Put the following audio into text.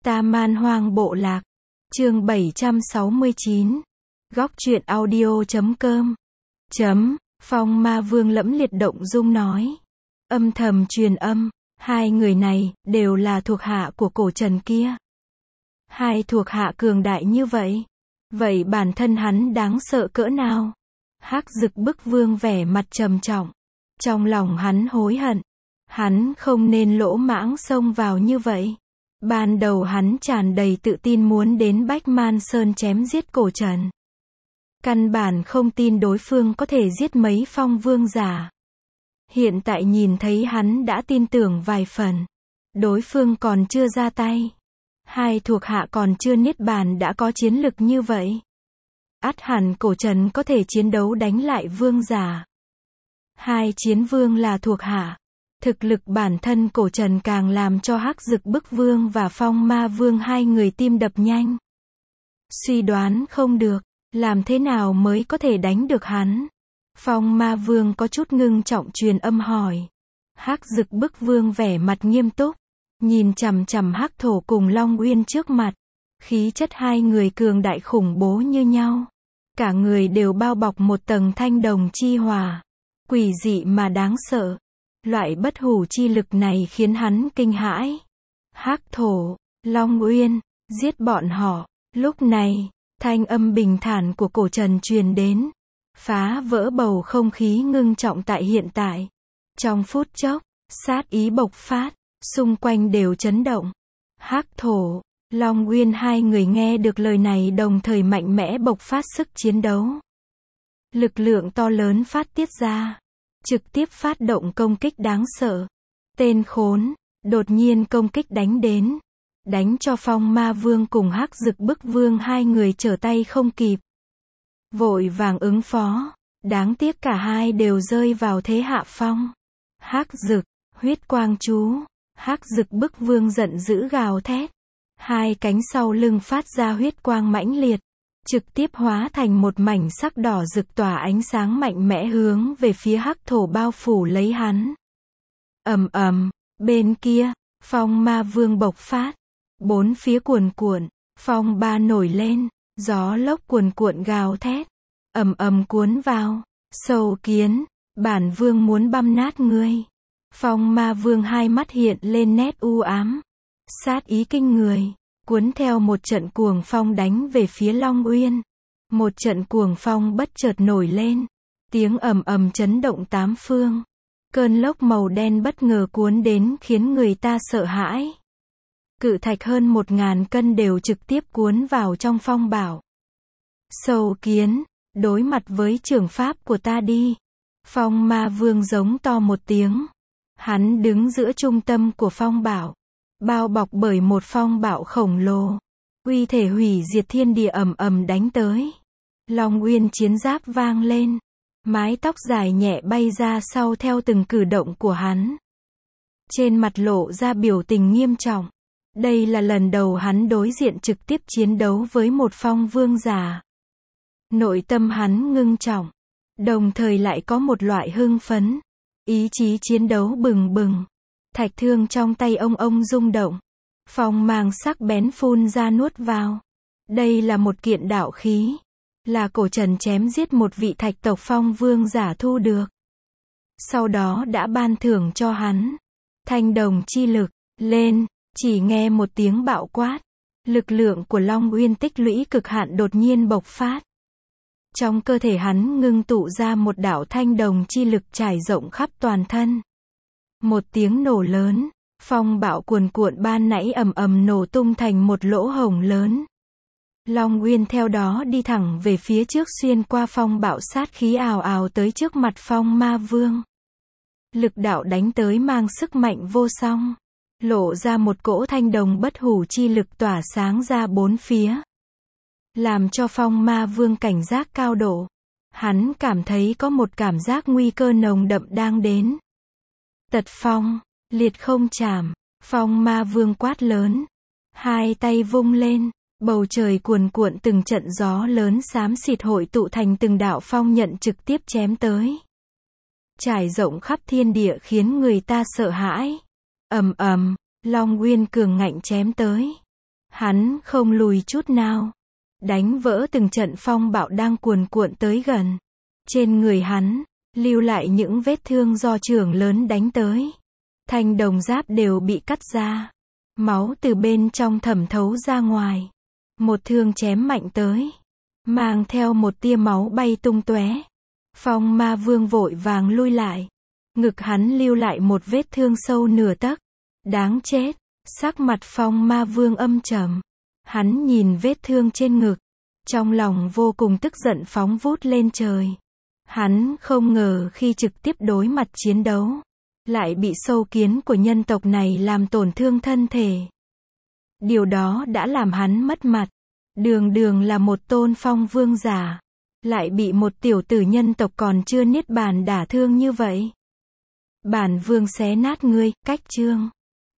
Ta Man Hoang Bộ Lạc. Chương 769. Góc truyện audio.com. Phong Ma Vương lẫm liệt động dung nói. Âm thầm truyền âm, hai người này đều là thuộc hạ của cổ Trần kia. Hai thuộc hạ cường đại như vậy, vậy bản thân hắn đáng sợ cỡ nào? Hắc Dực Bức Vương vẻ mặt trầm trọng, trong lòng hắn hối hận, hắn không nên lỗ mãng xông vào như vậy. Ban đầu hắn tràn đầy tự tin muốn đến Bách Man Sơn chém giết cổ Trần. Căn bản không tin đối phương có thể giết mấy phong vương giả. Hiện tại nhìn thấy hắn đã tin tưởng vài phần. Đối phương còn chưa ra tay. Hai thuộc hạ còn chưa niết bàn đã có chiến lực như vậy. Ắt hẳn cổ Trần có thể chiến đấu đánh lại vương giả. Hai chiến vương là thuộc hạ. Thực lực bản thân cổ Trần càng làm cho Hắc Dực Bức Vương và Phong Ma Vương hai người tim đập nhanh. Suy đoán không được, làm thế nào mới có thể đánh được hắn? Phong Ma Vương có chút ngưng trọng truyền âm hỏi. Hắc Dực Bức Vương vẻ mặt nghiêm túc, nhìn chằm chằm Hắc Thổ cùng Long Uyên trước mặt. Khí chất hai người cường đại khủng bố như nhau. Cả người đều bao bọc một tầng thanh đồng chi hòa. Quỷ dị mà đáng sợ. Loại bất hủ chi lực này khiến hắn kinh hãi. Hắc Thổ, Long Uyên, giết bọn họ. Lúc này, thanh âm bình thản của cổ Trần truyền đến, phá vỡ bầu không khí ngưng trọng tại hiện tại. Trong phút chốc, sát ý bộc phát, xung quanh đều chấn động. Hắc Thổ, Long Uyên hai người nghe được lời này đồng thời mạnh mẽ bộc phát sức chiến đấu. Lực lượng to lớn phát tiết ra, trực tiếp phát động công kích đáng sợ. Tên khốn, đột nhiên công kích đánh đến. Đánh cho Phong Ma Vương cùng Hắc Dực Bức Vương hai người trở tay không kịp. Vội vàng ứng phó, đáng tiếc cả hai đều rơi vào thế hạ phong. Hắc Dực, huyết quang chú, Hắc Dực Bức Vương giận dữ gào thét. Hai cánh sau lưng phát ra huyết quang mãnh liệt, trực tiếp hóa thành một mảnh sắc đỏ rực tỏa ánh sáng mạnh mẽ hướng về phía Hắc Thổ bao phủ lấy hắn. Ầm ầm, bên kia, Phong Ma Vương bộc phát. Bốn phía cuồn cuộn, phong ba nổi lên, gió lốc cuồn cuộn gào thét, ầm ầm cuốn vào. Sâu kiến, bản vương muốn băm nát ngươi. Phong Ma Vương hai mắt hiện lên nét u ám, sát ý kinh người, cuốn theo một trận cuồng phong đánh về phía Long Uyên. Một trận cuồng phong bất chợt nổi lên, tiếng ầm ầm chấn động tám phương. Cơn lốc màu đen bất ngờ cuốn đến khiến người ta sợ hãi. Cự thạch hơn 1000 cân đều trực tiếp cuốn vào trong phong bảo. Sâu kiến, đối mặt với trưởng pháp của ta đi. Phong Ma Vương giống to một tiếng. Hắn đứng giữa trung tâm của phong bảo, bao bọc bởi một phong bạo khổng lồ. Uy thể hủy diệt thiên địa ầm ầm đánh tới. Long Uyên chiến giáp vang lên. Mái tóc dài nhẹ bay ra sau theo từng cử động của hắn. Trên mặt lộ ra biểu tình nghiêm trọng. Đây là lần đầu hắn đối diện trực tiếp chiến đấu với một phong vương giả. Nội tâm hắn ngưng trọng, đồng thời lại có một loại hưng phấn, ý chí chiến đấu bừng bừng. Thạch thương trong tay ông rung động, phong mang sắc bén phun ra nuốt vào. Đây là một kiện đạo khí, là cổ Trần chém giết một vị thạch tộc phong vương giả thu được. Sau đó đã ban thưởng cho hắn. Thanh đồng chi lực, lên. Chỉ nghe một tiếng bạo quát, lực lượng của Long Uyên tích lũy cực hạn đột nhiên bộc phát. Trong cơ thể hắn ngưng tụ ra một đạo thanh đồng chi lực trải rộng khắp toàn thân. Một tiếng nổ lớn, phong bạo cuồn cuộn ban nãy ầm ầm nổ tung thành một lỗ hổng lớn. Long Uyên theo đó đi thẳng về phía trước xuyên qua phong bạo sát khí ào ào tới trước mặt Phong Ma Vương. Lực đạo đánh tới mang sức mạnh vô song. Lộ ra một cỗ thanh đồng bất hủ chi lực tỏa sáng ra bốn phía. Làm cho Phong Ma Vương cảnh giác cao độ. Hắn cảm thấy có một cảm giác nguy cơ nồng đậm đang đến. Tật phong, liệt không chạm, Phong Ma Vương quát lớn. Hai tay vung lên, bầu trời cuồn cuộn từng trận gió lớn xám xịt hội tụ thành từng đạo phong nhận trực tiếp chém tới. Trải rộng khắp thiên địa khiến người ta sợ hãi. Ầm ầm, Long Uyên cường ngạnh chém tới. Hắn không lùi chút nào, đánh vỡ từng trận phong bạo đang cuồn cuộn tới gần. Trên người hắn, lưu lại những vết thương do chưởng lớn đánh tới. Thanh đồng giáp đều bị cắt ra. Máu từ bên trong thẩm thấu ra ngoài. Một thương chém mạnh tới, mang theo một tia máu bay tung tóe. Phong Ma Vương vội vàng lui lại. Ngực hắn lưu lại một vết thương sâu nửa tấc. Đáng chết, sắc mặt Phong Ma Vương âm trầm. Hắn nhìn vết thương trên ngực, trong lòng vô cùng tức giận phóng vút lên trời. Hắn không ngờ khi trực tiếp đối mặt chiến đấu, lại bị sâu kiến của nhân tộc này làm tổn thương thân thể. Điều đó đã làm hắn mất mặt. Đường đường là một tôn phong vương giả, lại bị một tiểu tử nhân tộc còn chưa niết bàn đả thương như vậy. Bản vương xé nát ngươi, cách chương.